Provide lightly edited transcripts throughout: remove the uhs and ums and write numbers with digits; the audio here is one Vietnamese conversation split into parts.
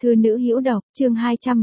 Thư nữ hữu độc, chương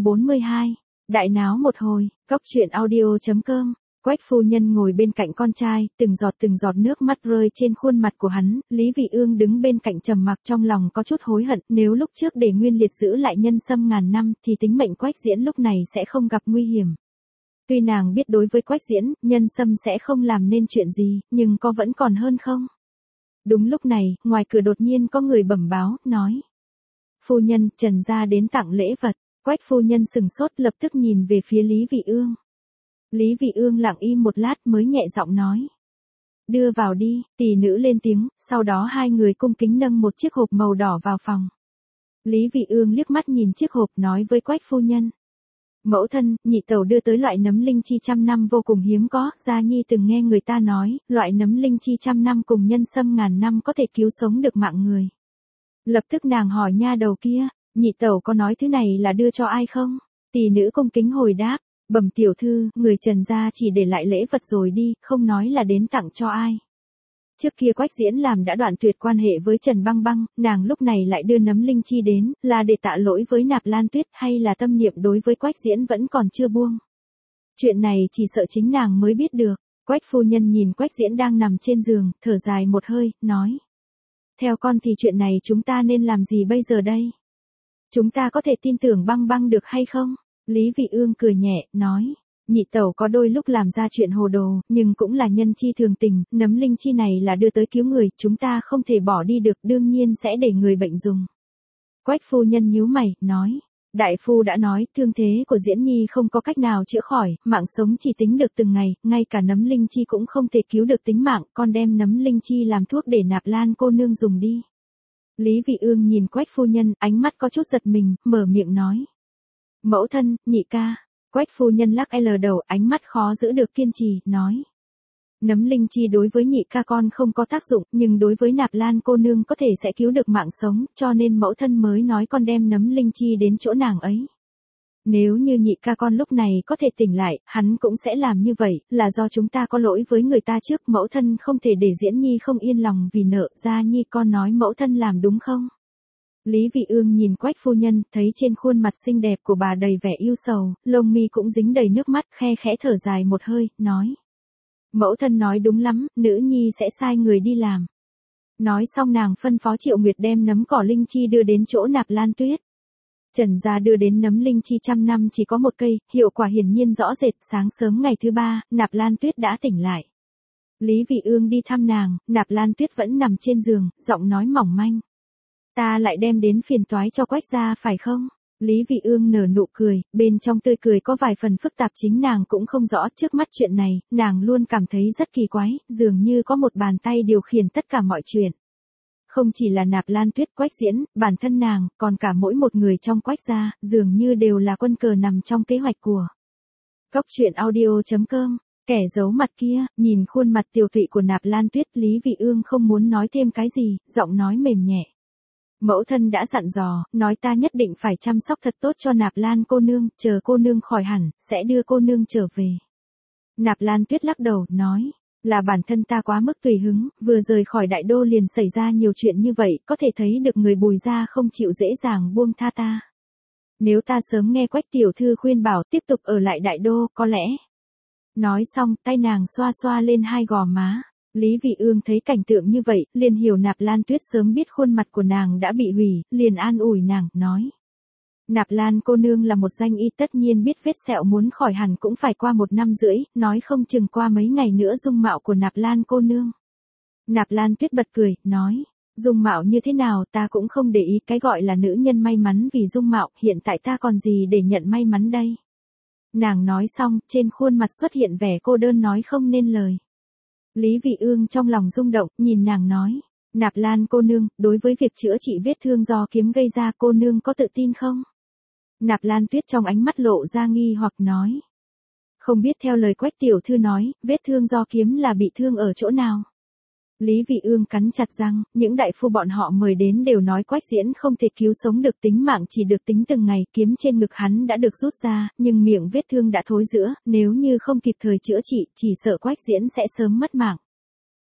242. Đại náo một hồi, Cốc truyện audio.com. Quách phu nhân ngồi bên cạnh con trai, từng giọt nước mắt rơi trên khuôn mặt của hắn, Lý Vị Ương đứng bên cạnh trầm mặc, trong lòng có chút hối hận, nếu lúc trước để Nguyên Liệt giữ lại Nhân Sâm ngàn năm thì tính mệnh Quách Diễn lúc này sẽ không gặp nguy hiểm. Tuy nàng biết đối với Quách Diễn, Nhân Sâm sẽ không làm nên chuyện gì, nhưng có vẫn còn hơn không? Đúng lúc này, ngoài cửa đột nhiên có người bẩm báo, nói: "Phu nhân, Trần gia đến tặng lễ vật." Quách phu nhân sừng sốt, lập tức nhìn về phía Lý Vị Ương. Lý Vị Ương lặng im một lát mới nhẹ giọng nói: "Đưa vào đi." Tỷ nữ lên tiếng, sau đó hai người cung kính nâng một chiếc hộp màu đỏ vào phòng. Lý Vị Ương liếc mắt nhìn chiếc hộp, nói với Quách phu nhân: "Mẫu thân, nhị tẩu đưa tới loại nấm linh chi trăm năm vô cùng hiếm có, gia nhi từng nghe người ta nói, loại nấm linh chi trăm năm cùng nhân sâm ngàn năm có thể cứu sống được mạng người." Lập tức nàng hỏi nha đầu kia: "Nhị tẩu có nói thứ này là đưa cho ai không?" Tỷ nữ cung kính hồi đáp: "Bẩm tiểu thư, người Trần gia chỉ để lại lễ vật rồi đi, không nói là đến tặng cho ai." Trước kia Quách Diễn làm đã đoạn tuyệt quan hệ với Trần Băng Băng, nàng lúc này lại đưa nấm linh chi đến, là để tạ lỗi với Nạp Lan Tuyết hay là tâm niệm đối với Quách Diễn vẫn còn chưa buông. Chuyện này chỉ sợ chính nàng mới biết được. Quách phu nhân nhìn Quách Diễn đang nằm trên giường, thở dài một hơi, nói: "Theo con thì chuyện này chúng ta nên làm gì bây giờ đây? Chúng ta có thể tin tưởng Băng Băng được hay không?" Lý Vị Ương cười nhẹ, nói: "Nhị tẩu có đôi lúc làm ra chuyện hồ đồ, nhưng cũng là nhân chi thường tình, nấm linh chi này là đưa tới cứu người, chúng ta không thể bỏ đi được, đương nhiên sẽ để người bệnh dùng." Quách phu nhân nhíu mày, nói: "Đại phu đã nói, thương thế của Diễn Nhi không có cách nào chữa khỏi, mạng sống chỉ tính được từng ngày, ngay cả nấm linh chi cũng không thể cứu được tính mạng, con đem nấm linh chi làm thuốc để Nạp Lan cô nương dùng đi." Lý Vị Ương nhìn Quách phu nhân, ánh mắt có chút giật mình, mở miệng nói: "Mẫu thân, nhị ca." Quách phu nhân lắc đầu, ánh mắt khó giữ được kiên trì, nói: "Nấm linh chi đối với nhị ca con không có tác dụng, nhưng đối với Nạp Lan cô nương có thể sẽ cứu được mạng sống, cho nên mẫu thân mới nói con đem nấm linh chi đến chỗ nàng ấy. Nếu như nhị ca con lúc này có thể tỉnh lại, hắn cũng sẽ làm như vậy, là do chúng ta có lỗi với người ta trước, mẫu thân không thể để Diễn Nhi không yên lòng vì nợ, Gia Nhi con nói mẫu thân làm đúng không?" Lý Vị Ương nhìn Quách phu nhân, thấy trên khuôn mặt xinh đẹp của bà đầy vẻ ưu sầu, lông mi cũng dính đầy nước mắt, khe khẽ thở dài một hơi, nói: "Mẫu thân nói đúng lắm, nữ nhi sẽ sai người đi làm." Nói xong nàng phân phó Triệu Nguyệt đem nấm cỏ linh chi đưa đến chỗ Nạp Lan Tuyết. Trần gia đưa đến nấm linh chi trăm năm chỉ có một cây, hiệu quả hiển nhiên rõ rệt, sáng sớm ngày thứ ba, Nạp Lan Tuyết đã tỉnh lại. Lý Vị Ương đi thăm nàng, Nạp Lan Tuyết vẫn nằm trên giường, giọng nói mỏng manh: "Ta lại đem đến phiền toái cho Quách gia phải không?" Lý Vị Ương nở nụ cười, bên trong tươi cười có vài phần phức tạp, chính nàng cũng không rõ, trước mắt chuyện này, nàng luôn cảm thấy rất kỳ quái, dường như có một bàn tay điều khiển tất cả mọi chuyện. Không chỉ là Nạp Lan Tuyết, Quách Diễn, bản thân nàng, còn cả mỗi một người trong Quách gia, dường như đều là quân cờ nằm trong kế hoạch của Cốc truyện audio.com. Kẻ giấu mặt kia, nhìn khuôn mặt tiều tụy của Nạp Lan Tuyết, Lý Vị Ương không muốn nói thêm cái gì, giọng nói mềm nhẹ: "Mẫu thân đã dặn dò, nói ta nhất định phải chăm sóc thật tốt cho Nạp Lan cô nương, chờ cô nương khỏi hẳn, sẽ đưa cô nương trở về." Nạp Lan Tuyết lắc đầu, nói: "Là bản thân ta quá mức tùy hứng, vừa rời khỏi đại đô liền xảy ra nhiều chuyện như vậy, có thể thấy được người Bùi gia không chịu dễ dàng buông tha ta. Nếu ta sớm nghe Quách tiểu thư khuyên bảo tiếp tục ở lại đại đô, có lẽ." Nói xong, tay nàng xoa xoa lên hai gò má. Lý Vị Ương thấy cảnh tượng như vậy, liền hiểu Nạp Lan Tuyết sớm biết khuôn mặt của nàng đã bị hủy, liền an ủi nàng, nói: "Nạp Lan cô nương là một danh y, tất nhiên biết vết sẹo muốn khỏi hẳn cũng phải qua 1 năm rưỡi, nói không chừng qua mấy ngày nữa dung mạo của Nạp Lan cô nương." Nạp Lan Tuyết bật cười, nói: "Dung mạo như thế nào ta cũng không để ý, cái gọi là nữ nhân may mắn vì dung mạo, hiện tại ta còn gì để nhận may mắn đây." Nàng nói xong, trên khuôn mặt xuất hiện vẻ cô đơn nói không nên lời. Lý Vị Ương trong lòng rung động, nhìn nàng nói: "Nạp Lan cô nương, đối với việc chữa trị vết thương do kiếm gây ra cô nương có tự tin không?" Nạp Lan Tuyết trong ánh mắt lộ ra nghi hoặc, nói: "Không biết theo lời Quách tiểu thư nói, vết thương do kiếm là bị thương ở chỗ nào?" Lý Vị Ương cắn chặt răng, những đại phu bọn họ mời đến đều nói Quách Diễn không thể cứu sống được, tính mạng chỉ được tính từng ngày, kiếm trên ngực hắn đã được rút ra, nhưng miệng vết thương đã thối rữa, nếu như không kịp thời chữa trị, chỉ sợ Quách Diễn sẽ sớm mất mạng.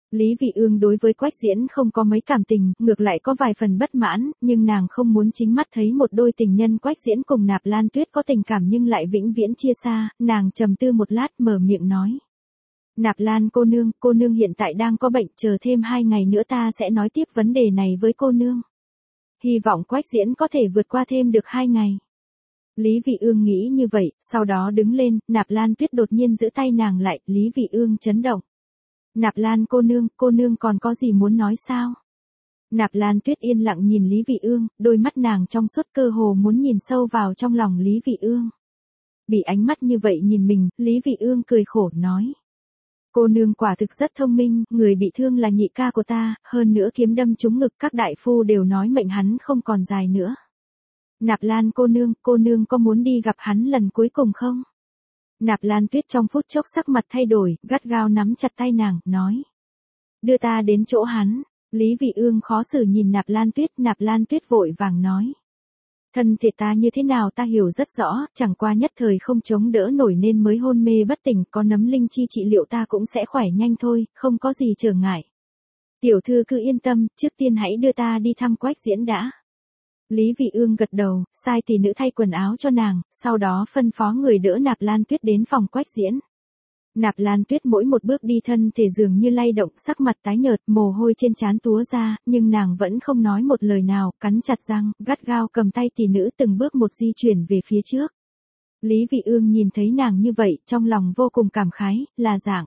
Lý Vị Ương đối với Quách Diễn không có mấy cảm tình, ngược lại có vài phần bất mãn, nhưng nàng không muốn chính mắt thấy một đôi tình nhân Quách Diễn cùng Nạp Lan Tuyết có tình cảm nhưng lại vĩnh viễn chia xa, nàng trầm tư một lát mở miệng nói. Nạp Lan cô nương hiện tại đang có bệnh, chờ thêm 2 ngày nữa ta sẽ nói tiếp vấn đề này với cô nương. Hy vọng Quách Diễn có thể vượt qua thêm được 2 ngày. Lý Vị Ương nghĩ như vậy, sau đó đứng lên, Nạp Lan Tuyết đột nhiên giữ tay nàng lại, Lý Vị Ương chấn động. Nạp Lan cô nương còn có gì muốn nói sao? Nạp Lan Tuyết yên lặng nhìn Lý Vị Ương, đôi mắt nàng trong suốt cơ hồ muốn nhìn sâu vào trong lòng Lý Vị Ương. Bị ánh mắt như vậy nhìn mình, Lý Vị Ương cười khổ nói. Cô nương quả thực rất thông minh, người bị thương là nhị ca của ta, hơn nữa kiếm đâm trúng ngực các đại phu đều nói mệnh hắn không còn dài nữa. Nạp Lan cô nương có muốn đi gặp hắn lần cuối cùng không? Nạp Lan Tuyết trong phút chốc sắc mặt thay đổi, gắt gao nắm chặt tay nàng, nói. Đưa ta đến chỗ hắn. Lý Vị Ương khó xử nhìn Nạp Lan Tuyết vội vàng nói. Thân thể ta như thế nào ta hiểu rất rõ, chẳng qua nhất thời không chống đỡ nổi nên mới hôn mê bất tỉnh, có nấm linh chi trị liệu ta cũng sẽ khỏe nhanh thôi, không có gì trở ngại. Tiểu thư cứ yên tâm, trước tiên hãy đưa ta đi thăm Quách Diễn đã. Lý Vị Ương gật đầu, sai tỷ nữ thay quần áo cho nàng, sau đó phân phó người đỡ Nạp Lan Tuyết đến phòng Quách Diễn. Nạp Lan Tuyết mỗi một bước đi thân thể dường như lay động, sắc mặt tái nhợt, mồ hôi trên trán túa ra, nhưng nàng vẫn không nói một lời nào, cắn chặt răng, gắt gao cầm tay tỷ nữ từng bước một di chuyển về phía trước. Lý Vị Ương nhìn thấy nàng như vậy, trong lòng vô cùng cảm khái, là dạng.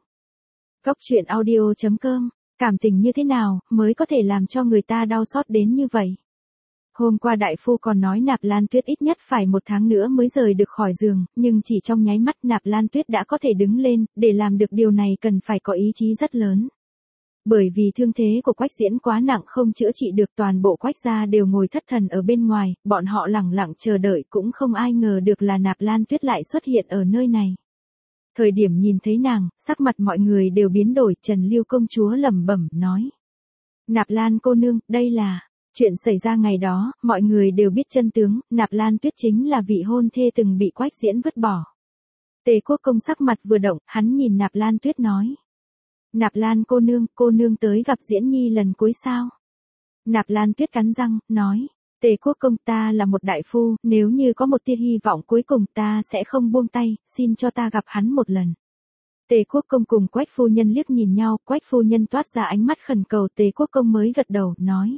Cốc.audio.com, cảm tình như thế nào, mới có thể làm cho người ta đau xót đến như vậy? Hôm qua đại phu còn nói Nạp Lan Tuyết ít nhất phải 1 tháng nữa mới rời được khỏi giường, nhưng chỉ trong nháy mắt Nạp Lan Tuyết đã có thể đứng lên, để làm được điều này cần phải có ý chí rất lớn. Bởi vì thương thế của Quách Diễn quá nặng không chữa trị được, toàn bộ Quách gia đều ngồi thất thần ở bên ngoài, bọn họ lẳng lặng chờ đợi cũng không ai ngờ được là Nạp Lan Tuyết lại xuất hiện ở nơi này. Thời điểm nhìn thấy nàng, sắc mặt mọi người đều biến đổi, Trần Lưu công chúa lẩm bẩm nói. Nạp Lan cô nương, đây là... Chuyện xảy ra ngày đó, mọi người đều biết chân tướng, Nạp Lan Tuyết chính là vị hôn thê từng bị Quách Diễn vứt bỏ. Tề Quốc công sắc mặt vừa động, hắn nhìn Nạp Lan Tuyết nói. Nạp Lan cô nương tới gặp Diễn Nhi lần cuối sao? Nạp Lan Tuyết cắn răng, nói. Tề Quốc công ta là một đại phu, nếu như có một tia hy vọng cuối cùng ta sẽ không buông tay, xin cho ta gặp hắn một lần. Tề Quốc công cùng Quách phu nhân liếc nhìn nhau, Quách phu nhân toát ra ánh mắt khẩn cầu, Tề Quốc công mới gật đầu, nói.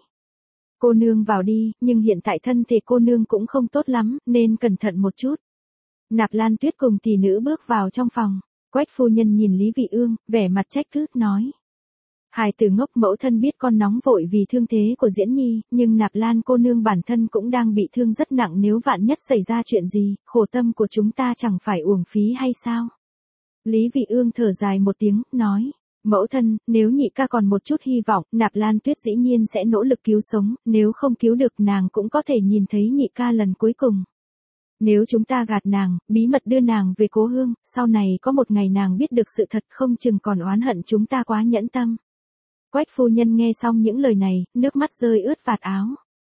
Cô nương vào đi, nhưng hiện tại thân thể cô nương cũng không tốt lắm, nên cẩn thận một chút. Nạp Lan Tuyết cùng tỷ nữ bước vào trong phòng. Quách phu nhân nhìn Lý Vị Ương, vẻ mặt trách cứ, nói. Hài tử ngốc, mẫu thân biết con nóng vội vì thương thế của Diễn Nhi, nhưng Nạp Lan cô nương bản thân cũng đang bị thương rất nặng, nếu vạn nhất xảy ra chuyện gì, khổ tâm của chúng ta chẳng phải uổng phí hay sao? Lý Vị Ương thở dài một tiếng, nói. Mẫu thân, nếu nhị ca còn một chút hy vọng, Nạp Lan Tuyết dĩ nhiên sẽ nỗ lực cứu sống, nếu không cứu được nàng cũng có thể nhìn thấy nhị ca lần cuối cùng. Nếu chúng ta gạt nàng, bí mật đưa nàng về cố hương, sau này có một ngày nàng biết được sự thật không chừng còn oán hận chúng ta quá nhẫn tâm. Quách phu nhân nghe xong những lời này, nước mắt rơi ướt vạt áo.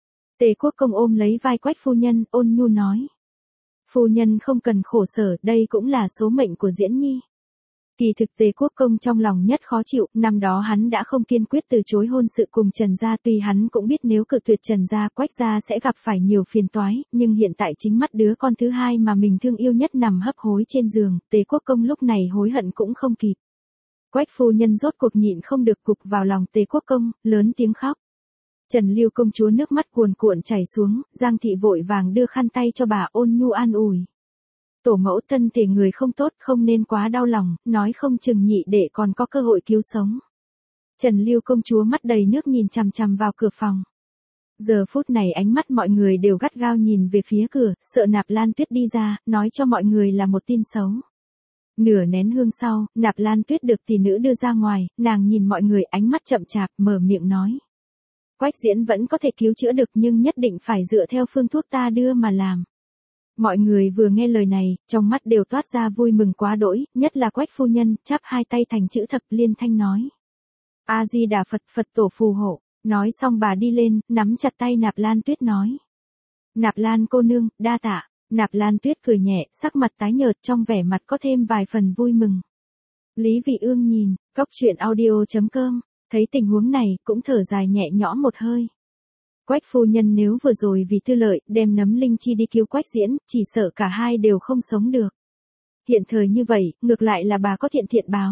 Tề Quốc công ôm lấy vai Quách phu nhân, ôn nhu nói. Phu nhân không cần khổ sở, đây cũng là số mệnh của Diễn Nhi. Kỳ thực Tề Quốc công trong lòng nhất khó chịu, năm đó hắn đã không kiên quyết từ chối hôn sự cùng Trần gia, tuy hắn cũng biết nếu cự tuyệt Trần gia, Quách gia sẽ gặp phải nhiều phiền toái, nhưng hiện tại chính mắt đứa con thứ hai mà mình thương yêu nhất nằm hấp hối trên giường, Tề Quốc công lúc này hối hận cũng không kịp. Quách phu nhân rốt cuộc nhịn không được cục vào lòng Tề Quốc công, lớn tiếng khóc. Trần Lưu công chúa nước mắt cuồn cuộn chảy xuống, Giang thị vội vàng đưa khăn tay cho bà, ôn nhu an ủi. Tổ mẫu, thân thể người không tốt, không nên quá đau lòng, nói không chừng nhị đệ còn có cơ hội cứu sống. Trần Lưu công chúa mắt đầy nước nhìn chằm chằm vào cửa phòng. Giờ phút này ánh mắt mọi người đều gắt gao nhìn về phía cửa, sợ Nạp Lan Tuyết đi ra, nói cho mọi người là một tin xấu. Nửa nén hương sau, Nạp Lan Tuyết được tỷ nữ đưa ra ngoài, nàng nhìn mọi người ánh mắt chậm chạp, mở miệng nói. Quách Diễn vẫn có thể cứu chữa được nhưng nhất định phải dựa theo phương thuốc ta đưa mà làm. Mọi người vừa nghe lời này, trong mắt đều toát ra vui mừng quá đỗi, nhất là Quách phu nhân, chắp hai tay thành chữ thập liên thanh nói. A-di-đà Phật, Phật tổ phù hộ. Nói xong bà đi lên, nắm chặt tay Nạp Lan Tuyết nói. Nạp Lan cô nương, đa tạ. Nạp Lan Tuyết cười nhẹ, sắc mặt tái nhợt, trong vẻ mặt có thêm vài phần vui mừng. Lý Vị Ương nhìn, cốc truyện audio.com Thấy tình huống này, cũng thở dài nhẹ nhõm một hơi. Quách phu nhân nếu vừa rồi vì tư lợi, đem Nấm Linh Chi đi cứu Quách Diễn, chỉ sợ cả hai đều không sống được. Hiện thời như vậy, ngược lại là bà có thiện thiện báo.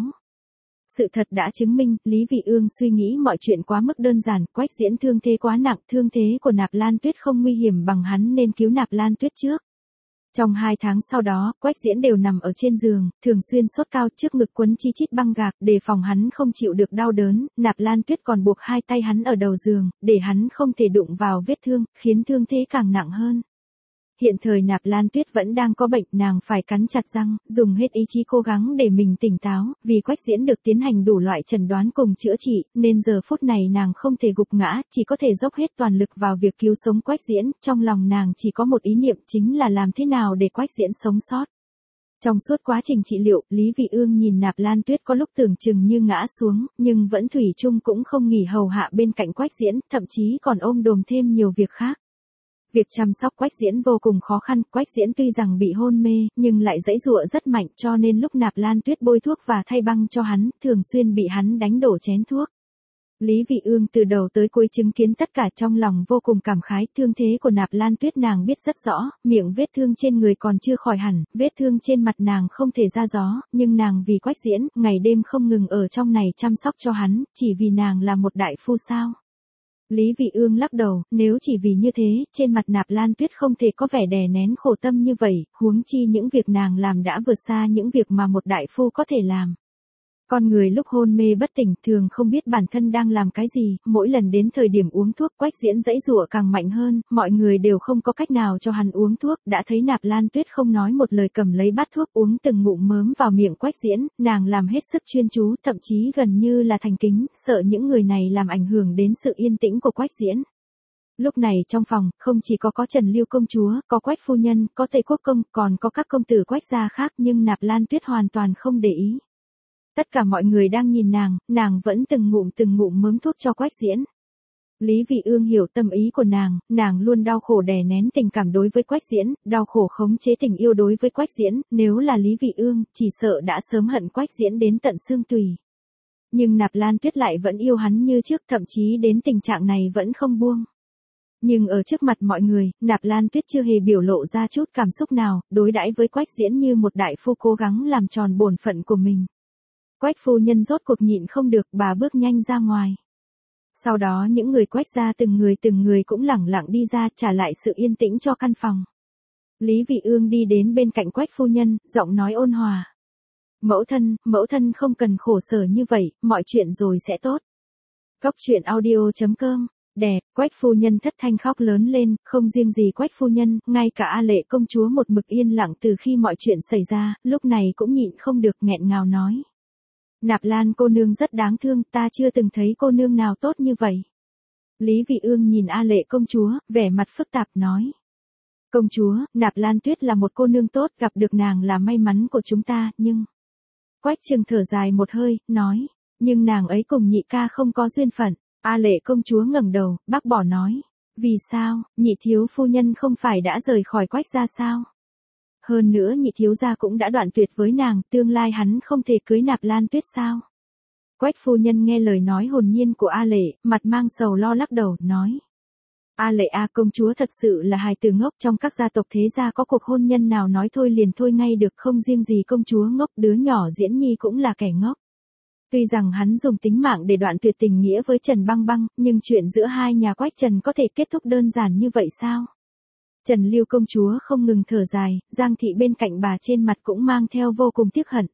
Sự thật đã chứng minh, Lý Vị Ương suy nghĩ mọi chuyện quá mức đơn giản, Quách Diễn thương thế quá nặng, thương thế của Nạp Lan Tuyết không nguy hiểm bằng hắn nên cứu Nạp Lan Tuyết trước. Trong 2 tháng sau đó, Quách Diễn đều nằm ở trên giường, thường xuyên sốt cao, trước ngực quấn chi chít băng gạc, để phòng hắn không chịu được đau đớn, Nạp Lan Tuyết còn buộc 2 tay hắn ở đầu giường, để hắn không thể đụng vào vết thương, khiến thương thế càng nặng hơn. Hiện thời Nạp Lan Tuyết vẫn đang có bệnh, nàng phải cắn chặt răng, dùng hết ý chí cố gắng để mình tỉnh táo, vì Quách Diễn được tiến hành đủ loại chẩn đoán cùng chữa trị, nên giờ phút này nàng không thể gục ngã, chỉ có thể dốc hết toàn lực vào việc cứu sống Quách Diễn, trong lòng nàng chỉ có một ý niệm chính là làm thế nào để Quách Diễn sống sót. Trong suốt quá trình trị liệu, Lý Vị Ương nhìn Nạp Lan Tuyết có lúc tưởng chừng như ngã xuống, nhưng vẫn thủy chung cũng không nghỉ hầu hạ bên cạnh Quách Diễn, thậm chí còn ôm đồm thêm nhiều việc khác. Việc chăm sóc Quách Diễn vô cùng khó khăn, Quách Diễn tuy rằng bị hôn mê, nhưng lại giãy giụa rất mạnh, cho nên lúc Nạp Lan Tuyết bôi thuốc và thay băng cho hắn, thường xuyên bị hắn đánh đổ chén thuốc. Lý Vị Ương từ đầu tới cuối chứng kiến tất cả, trong lòng vô cùng cảm khái, thương thế của Nạp Lan Tuyết nàng biết rất rõ, miệng vết thương trên người còn chưa khỏi hẳn, vết thương trên mặt nàng không thể ra gió, nhưng nàng vì Quách Diễn, ngày đêm không ngừng ở trong này chăm sóc cho hắn, chỉ vì nàng là một đại phu sao. Lý Vị Ương lắc đầu, nếu chỉ vì như thế, trên mặt Nạp Lan Tuyết không thể có vẻ đè nén khổ tâm như vậy, huống chi những việc nàng làm đã vượt xa những việc mà một đại phu có thể làm. Con người lúc hôn mê bất tỉnh thường không biết bản thân đang làm cái gì, mỗi lần đến thời điểm uống thuốc Quách Diễn giãy giụa càng mạnh hơn, mọi người đều không có cách nào cho hắn uống thuốc, đã thấy Nạp Lan Tuyết không nói một lời cầm lấy bát thuốc uống từng ngụm mớm vào miệng Quách Diễn, nàng làm hết sức chuyên chú, thậm chí gần như là thành kính, sợ những người này làm ảnh hưởng đến sự yên tĩnh của Quách Diễn. Lúc này trong phòng, không chỉ có Trần Lưu công chúa, có Quách phu nhân, có Tề Quốc công, còn có các công tử Quách gia khác, nhưng Nạp Lan Tuyết hoàn toàn không để ý. Tất cả mọi người đang nhìn nàng vẫn từng ngụm mớm thuốc cho Quách Diễn. Lý Vị Ương hiểu tâm ý của nàng luôn đau khổ đè nén tình cảm đối với Quách Diễn, đau khổ khống chế tình yêu đối với Quách Diễn, nếu là Lý Vị Ương, chỉ sợ đã sớm hận Quách Diễn đến tận xương tủy. Nhưng Nạp Lan Tuyết lại vẫn yêu hắn như trước, thậm chí đến tình trạng này vẫn không buông. Nhưng ở trước mặt mọi người, Nạp Lan Tuyết chưa hề biểu lộ ra chút cảm xúc nào, đối đãi với Quách Diễn như một đại phu cố gắng làm tròn bổn phận của mình. Quách phu nhân rốt cuộc nhịn không được, bà bước nhanh ra ngoài. Sau đó những người Quách gia từng người cũng lẳng lặng đi ra, trả lại sự yên tĩnh cho căn phòng. Lý Vị Ương đi đến bên cạnh Quách phu nhân, giọng nói ôn hòa. Mẫu thân không cần khổ sở như vậy, mọi chuyện rồi sẽ tốt. Cốc truyện audio.com. Đè, Quách phu nhân thất thanh khóc lớn lên, không riêng gì Quách phu nhân, ngay cả A Lệ công chúa một mực yên lặng từ khi mọi chuyện xảy ra, lúc này cũng nhịn không được nghẹn ngào nói. Nạp Lan cô nương rất đáng thương, ta chưa từng thấy cô nương nào tốt như vậy. Lý Vị Ương nhìn A Lệ công chúa, vẻ mặt phức tạp nói. Công chúa, Nạp Lan Tuyết là một cô nương tốt, gặp được nàng là may mắn của chúng ta, nhưng... Quách Trừng thở dài một hơi, nói. Nhưng nàng ấy cùng nhị ca không có duyên phận. A Lệ công chúa ngẩng đầu, bác bỏ nói. Vì sao, nhị thiếu phu nhân không phải đã rời khỏi Quách gia sao? Hơn nữa nhị thiếu gia cũng đã đoạn tuyệt với nàng, tương lai hắn không thể cưới Nạp Lan Tuyết sao? Quách phu nhân nghe lời nói hồn nhiên của A Lệ, mặt mang sầu lo lắc đầu, nói. A Lệ công chúa thật sự là hài tử ngốc, trong các gia tộc thế gia có cuộc hôn nhân nào nói thôi liền thôi ngay được, không riêng gì công chúa ngốc, đứa nhỏ Diễn Nhi cũng là kẻ ngốc. Tuy rằng hắn dùng tính mạng để đoạn tuyệt tình nghĩa với Trần Băng Băng, nhưng chuyện giữa hai nhà Quách Trần có thể kết thúc đơn giản như vậy sao? Trần Lưu công chúa không ngừng thở dài, Giang thị bên cạnh bà trên mặt cũng mang theo vô cùng tiếc hận.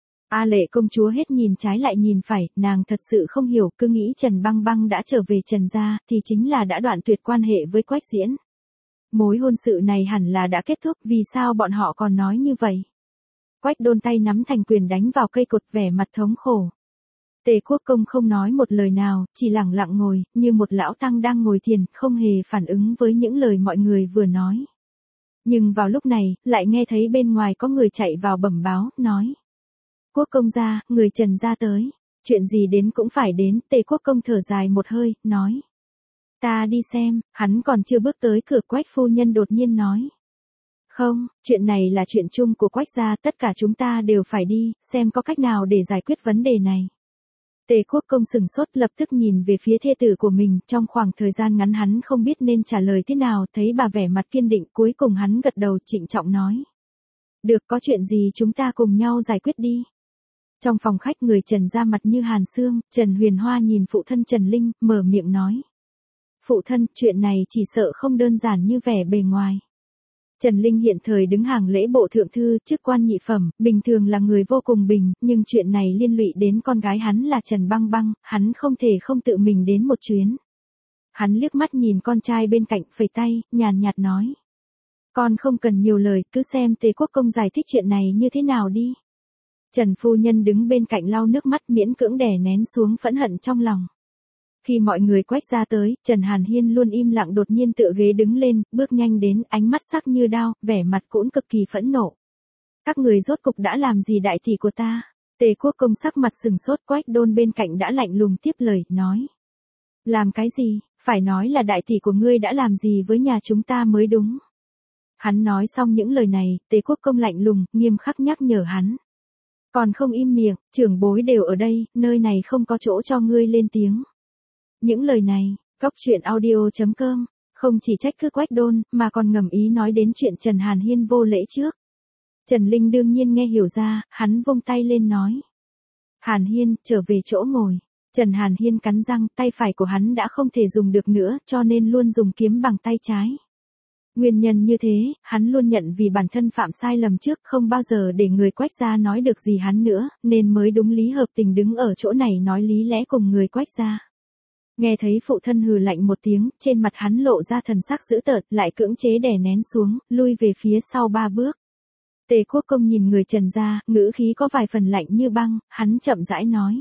A Lệ công chúa hết nhìn trái lại nhìn phải, nàng thật sự không hiểu, cứ nghĩ Trần Băng Băng đã trở về Trần gia, thì chính là đã đoạn tuyệt quan hệ với Quách Diễn. Mối hôn sự này hẳn là đã kết thúc, vì sao bọn họ còn nói như vậy? Quách Đôn tay nắm thành quyền đánh vào cây cột, vẻ mặt thống khổ. Tề Quốc công không nói một lời nào, chỉ lặng lặng ngồi, như một lão tăng đang ngồi thiền, không hề phản ứng với những lời mọi người vừa nói. Nhưng vào lúc này, lại nghe thấy bên ngoài có người chạy vào bẩm báo, nói. Quốc công gia, người Trần gia tới. Chuyện gì đến cũng phải đến, Tề Quốc công thở dài một hơi, nói. Ta đi xem, hắn còn chưa bước tới cửa, Quách phu nhân đột nhiên nói. Không, chuyện này là chuyện chung của Quách gia, tất cả chúng ta đều phải đi, xem có cách nào để giải quyết vấn đề này. Tề Quốc Công sừng sốt lập tức nhìn về phía thê tử của mình, trong khoảng thời gian ngắn hắn không biết nên trả lời thế nào, thấy bà vẻ mặt kiên định, cuối cùng hắn gật đầu trịnh trọng nói. Được, có chuyện gì chúng ta cùng nhau giải quyết đi. Trong phòng khách người Trần ra mặt như hàn xương, Trần Huyền Hoa nhìn phụ thân Trần Linh, mở miệng nói. Phụ thân, chuyện này chỉ sợ không đơn giản như vẻ bề ngoài. Trần Linh hiện thời đứng hàng lễ bộ thượng thư, chức quan nhị phẩm, bình thường là người vô cùng bình, nhưng chuyện này liên lụy đến con gái hắn là Trần Băng Băng, hắn không thể không tự mình đến một chuyến. Hắn liếc mắt nhìn con trai bên cạnh, phẩy tay, nhàn nhạt nói. Con không cần nhiều lời, cứ xem Tề Quốc Công giải thích chuyện này như thế nào đi. Trần phu nhân đứng bên cạnh lau nước mắt miễn cưỡng đè nén xuống phẫn hận trong lòng. Khi mọi người Quách ra tới, Trần Hàn Hiên luôn im lặng đột nhiên tựa ghế đứng lên, bước nhanh đến, ánh mắt sắc như đao, vẻ mặt cũng cực kỳ phẫn nộ. Các người rốt cục đã làm gì đại thị của ta? Tề Quốc Công sắc mặt sừng sốt, Quách Đôn bên cạnh đã lạnh lùng tiếp lời, nói. Làm cái gì? Phải nói là đại thị của ngươi đã làm gì với nhà chúng ta mới đúng. Hắn nói xong những lời này, Tề Quốc Công lạnh lùng, nghiêm khắc nhắc nhở hắn. Còn không im miệng, trưởng bối đều ở đây, nơi này không có chỗ cho ngươi lên tiếng. Những lời này, Cóc Truyện Audio.com, không chỉ trách cứ Quách Đôn, mà còn ngầm ý nói đến chuyện Trần Hàn Hiên vô lễ trước. Trần Linh đương nhiên nghe hiểu ra, hắn vung tay lên nói. Hàn Hiên, trở về chỗ ngồi. Trần Hàn Hiên cắn răng, tay phải của hắn đã không thể dùng được nữa, cho nên luôn dùng kiếm bằng tay trái. Nguyên nhân như thế, hắn luôn nhận vì bản thân phạm sai lầm trước, không bao giờ để người Quách gia nói được gì hắn nữa, nên mới đúng lý hợp tình đứng ở chỗ này nói lý lẽ cùng người Quách gia. Nghe thấy phụ thân hừ lạnh một tiếng, trên mặt hắn lộ ra thần sắc dữ tợn, lại cưỡng chế đè nén xuống, lui về phía sau 3 bước. Tề Quốc Công nhìn người Trần gia, ngữ khí có vài phần lạnh như băng, hắn chậm rãi nói.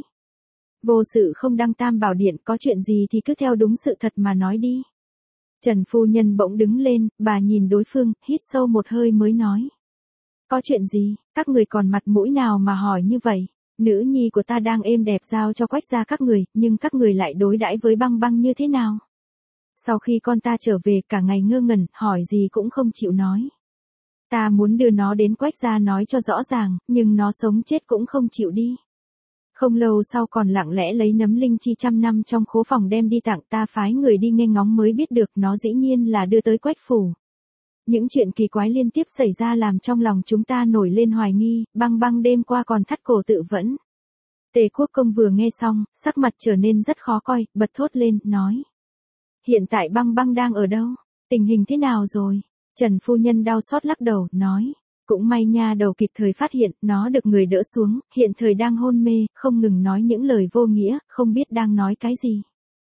Vô sự không đăng tam bảo điện, có chuyện gì thì cứ theo đúng sự thật mà nói đi. Trần phu nhân bỗng đứng lên, bà nhìn đối phương, hít sâu một hơi mới nói. Có chuyện gì, các người còn mặt mũi nào mà hỏi như vậy? Nữ nhi của ta đang êm đẹp giao cho Quách gia các người, nhưng các người lại đối đãi với Băng Băng như thế nào? Sau khi con ta trở về cả ngày ngơ ngẩn, hỏi gì cũng không chịu nói. Ta muốn đưa nó đến Quách gia nói cho rõ ràng, nhưng nó sống chết cũng không chịu đi. Không lâu sau còn lặng lẽ lấy nấm linh chi 100 năm trong khố phòng đem đi tặng, ta phái người đi nghe ngóng mới biết được nó dĩ nhiên là đưa tới Quách phủ. Những chuyện kỳ quái liên tiếp xảy ra làm trong lòng chúng ta nổi lên hoài nghi, Băng Băng đêm qua còn thắt cổ tự vẫn. Tề Quốc Công vừa nghe xong, sắc mặt trở nên rất khó coi, bật thốt lên, nói. Hiện tại Băng Băng đang ở đâu? Tình hình thế nào rồi? Trần phu nhân đau xót lắc đầu, nói. Cũng may nha đầu kịp thời phát hiện, nó được người đỡ xuống, hiện thời đang hôn mê, không ngừng nói những lời vô nghĩa, không biết đang nói cái gì.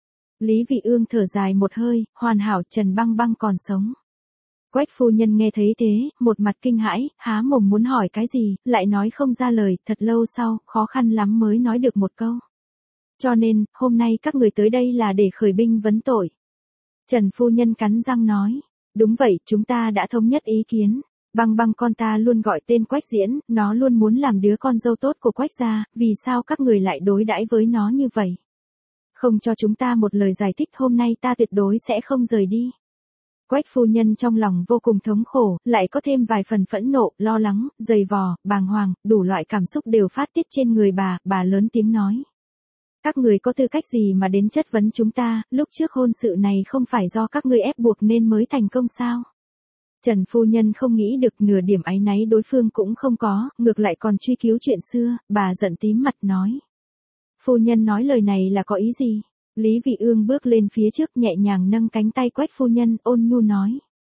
Lý Vị Ương thở dài một hơi, hoàn hảo, Trần Băng Băng còn sống. Quách phu nhân nghe thấy thế, một mặt kinh hãi, há mồm muốn hỏi cái gì, lại nói không ra lời, thật lâu sau, khó khăn lắm mới nói được một câu. Cho nên, hôm nay các người tới đây là để khởi binh vấn tội. Trần phu nhân cắn răng nói, đúng vậy, chúng ta đã thống nhất ý kiến. Băng Băng con ta luôn gọi tên Quách Diễn, nó luôn muốn làm đứa con dâu tốt của Quách gia, vì sao các người lại đối đãi với nó như vậy? Không cho chúng ta một lời giải thích, hôm nay ta tuyệt đối sẽ không rời đi. Quách phu nhân trong lòng vô cùng thống khổ, lại có thêm vài phần phẫn nộ, lo lắng, dày vò, bàng hoàng, đủ loại cảm xúc đều phát tiết trên người bà lớn tiếng nói. Các người có tư cách gì mà đến chất vấn chúng ta, lúc trước hôn sự này không phải do các ngươi ép buộc nên mới thành công sao? Trần phu nhân không nghĩ được nửa điểm áy náy đối phương cũng không có, ngược lại còn truy cứu chuyện xưa, bà giận tím mặt nói. Phu nhân nói lời này là có ý gì? Lý Vị Ương bước lên phía trước nhẹ nhàng nâng cánh tay Quách phu nhân, ôn nhu nói.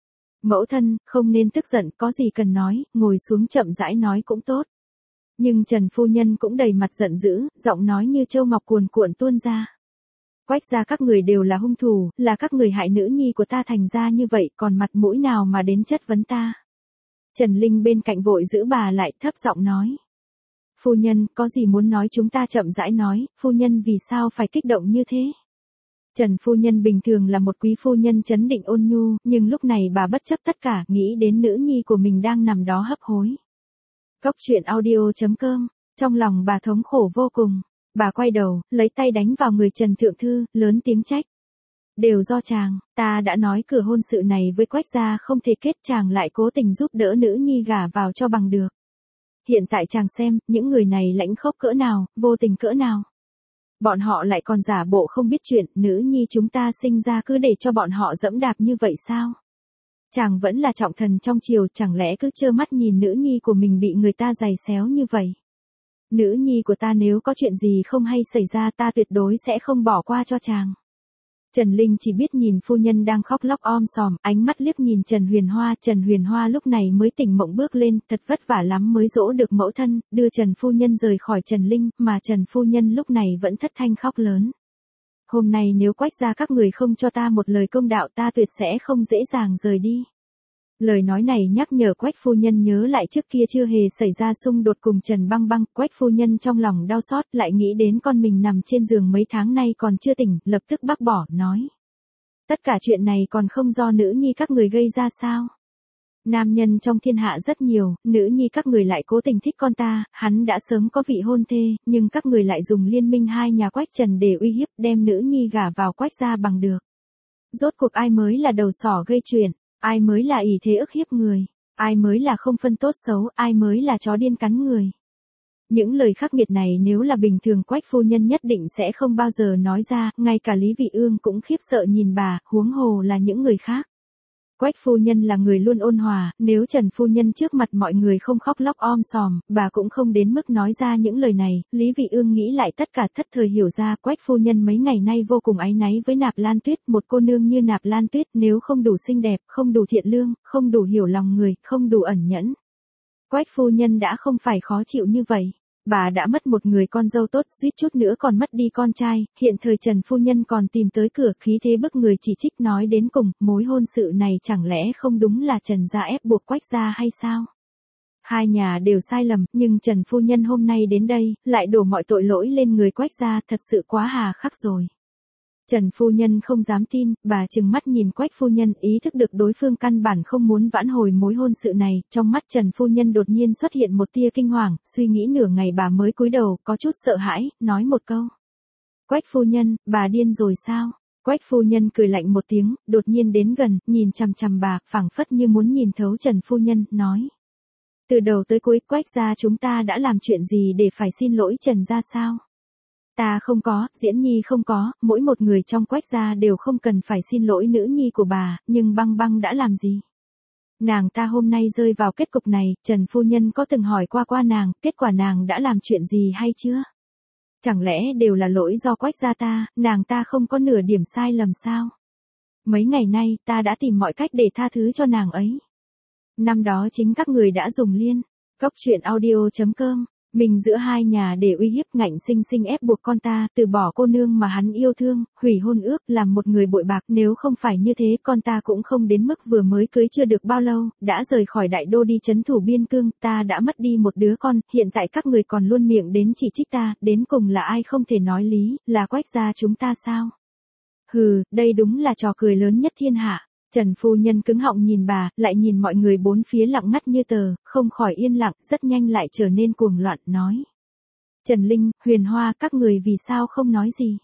Mẫu thân, không nên tức giận, có gì cần nói, ngồi xuống chậm rãi nói cũng tốt. Nhưng Trần phu nhân cũng đầy mặt giận dữ, giọng nói như châu ngọc cuồn cuộn tuôn ra. Quách gia các người đều là hung thủ, là các người hại nữ nhi của ta thành ra như vậy, còn mặt mũi nào mà đến chất vấn ta. Trần Linh bên cạnh vội giữ bà lại, thấp giọng nói. Phu nhân, có gì muốn nói chúng ta chậm rãi nói, phu nhân vì sao phải kích động như thế? Trần phu nhân bình thường là một quý phu nhân trấn định ôn nhu, nhưng lúc này bà bất chấp tất cả, nghĩ đến nữ nhi của mình đang nằm đó hấp hối. Cóc Truyện Audio.com, trong lòng bà thống khổ vô cùng. Bà quay đầu, lấy tay đánh vào người Trần Thượng Thư, lớn tiếng trách. Đều do chàng, ta đã nói cửa hôn sự này với Quách gia không thể kết, chàng lại cố tình giúp đỡ nữ nhi gả vào cho bằng được. Hiện tại chàng xem, những người này lãnh khốc cỡ nào, vô tình cỡ nào. Bọn họ lại còn giả bộ không biết chuyện, nữ nhi chúng ta sinh ra cứ để cho bọn họ dẫm đạp như vậy sao? Chàng vẫn là trọng thần trong triều, chẳng lẽ cứ trơ mắt nhìn nữ nhi của mình bị người ta giày xéo như vậy? Nữ nhi của ta nếu có chuyện gì không hay xảy ra ta tuyệt đối sẽ không bỏ qua cho chàng. Trần Linh chỉ biết nhìn phu nhân đang khóc lóc sòm, ánh mắt liếc nhìn Trần Huyền Hoa lúc này mới tỉnh mộng bước lên, thật vất vả lắm mới dỗ được mẫu thân, đưa Trần phu nhân rời khỏi Trần Linh, mà Trần phu nhân lúc này vẫn thất thanh khóc lớn. Hôm nay nếu Quách gia các người không cho ta một lời công đạo ta tuyệt sẽ không dễ dàng rời đi. Lời nói này nhắc nhở Quách phu nhân nhớ lại trước kia chưa hề xảy ra xung đột cùng Trần Băng Băng, Quách phu nhân trong lòng đau xót, lại nghĩ đến con mình nằm trên giường mấy tháng nay còn chưa tỉnh, lập tức bác bỏ, nói. Tất cả chuyện này còn không do nữ nhi các người gây ra sao? Nam nhân trong thiên hạ rất nhiều, nữ nhi các người lại cố tình thích con ta, hắn đã sớm có vị hôn thê, nhưng các người lại dùng liên minh hai nhà Quách Trần để uy hiếp đem nữ nhi gả vào Quách gia bằng được. Rốt cuộc ai mới là đầu sỏ gây chuyện? Ai mới là ỷ thế ức hiếp người? Ai mới là không phân tốt xấu? Ai mới là chó điên cắn người? Những lời khắc nghiệt này nếu là bình thường Quách phu nhân nhất định sẽ không bao giờ nói ra, ngay cả Lý Vị Ương cũng khiếp sợ nhìn bà, huống hồ là những người khác. Quách phu nhân là người luôn ôn hòa, nếu Trần phu nhân trước mặt mọi người không khóc lóc sòm, bà cũng không đến mức nói ra những lời này. Lý Vị Ương nghĩ lại tất cả thất thời hiểu ra Quách phu nhân mấy ngày nay vô cùng áy náy với Nạp Lan Tuyết, một cô nương như Nạp Lan Tuyết nếu không đủ xinh đẹp, không đủ thiện lương, không đủ hiểu lòng người, không đủ ẩn nhẫn. Quách phu nhân đã không phải khó chịu như vậy. Bà đã mất một người con dâu tốt, suýt chút nữa còn mất đi con trai, hiện thời Trần phu nhân còn tìm tới cửa, khí thế bức người chỉ trích, nói đến cùng, mối hôn sự này chẳng lẽ không đúng là Trần gia ép buộc Quách gia hay sao? Hai nhà đều sai lầm, nhưng Trần phu nhân hôm nay đến đây, lại đổ mọi tội lỗi lên người Quách gia, thật sự quá hà khắc rồi. Trần phu nhân không dám tin, bà trừng mắt nhìn Quách phu nhân, ý thức được đối phương căn bản không muốn vãn hồi mối hôn sự này, trong mắt Trần phu nhân đột nhiên xuất hiện một tia kinh hoàng, suy nghĩ nửa ngày bà mới cúi đầu, có chút sợ hãi, nói một câu. Quách phu nhân, bà điên rồi sao? Quách phu nhân cười lạnh một tiếng, đột nhiên đến gần, nhìn chằm chằm bà, phảng phất như muốn nhìn thấu Trần phu nhân, nói. Từ đầu tới cuối Quách gia chúng ta đã làm chuyện gì để phải xin lỗi Trần gia sao? Ta không có, Diễn Nhi không có, mỗi một người trong Quách gia đều không cần phải xin lỗi nữ nhi của bà, nhưng Băng Băng đã làm gì? Nàng ta hôm nay rơi vào kết cục này, Trần phu nhân có từng hỏi qua nàng, kết quả nàng đã làm chuyện gì hay chưa? Chẳng lẽ đều là lỗi do Quách gia ta, nàng ta không có nửa điểm sai lầm sao? Mấy ngày nay, ta đã tìm mọi cách để tha thứ cho nàng ấy. Năm đó chính các người đã dùng liên, góc truyện audio.com. Mình giữa hai nhà để uy hiếp ngạnh sinh sinh ép buộc con ta từ bỏ cô nương mà hắn yêu thương, hủy hôn ước, làm một người bội bạc, nếu không phải như thế con ta cũng không đến mức vừa mới cưới chưa được bao lâu, đã rời khỏi đại đô đi trấn thủ biên cương, ta đã mất đi một đứa con, hiện tại các người còn luôn miệng đến chỉ trích ta, đến cùng là ai không thể nói lý, là Quách gia chúng ta sao? Hừ, đây đúng là trò cười lớn nhất thiên hạ. Trần phu nhân cứng họng nhìn bà, lại nhìn mọi người bốn phía lặng ngắt như tờ, không khỏi yên lặng, rất nhanh lại trở nên cuồng loạn, nói. Trần Linh, Huyền Hoa, các người vì sao không nói gì?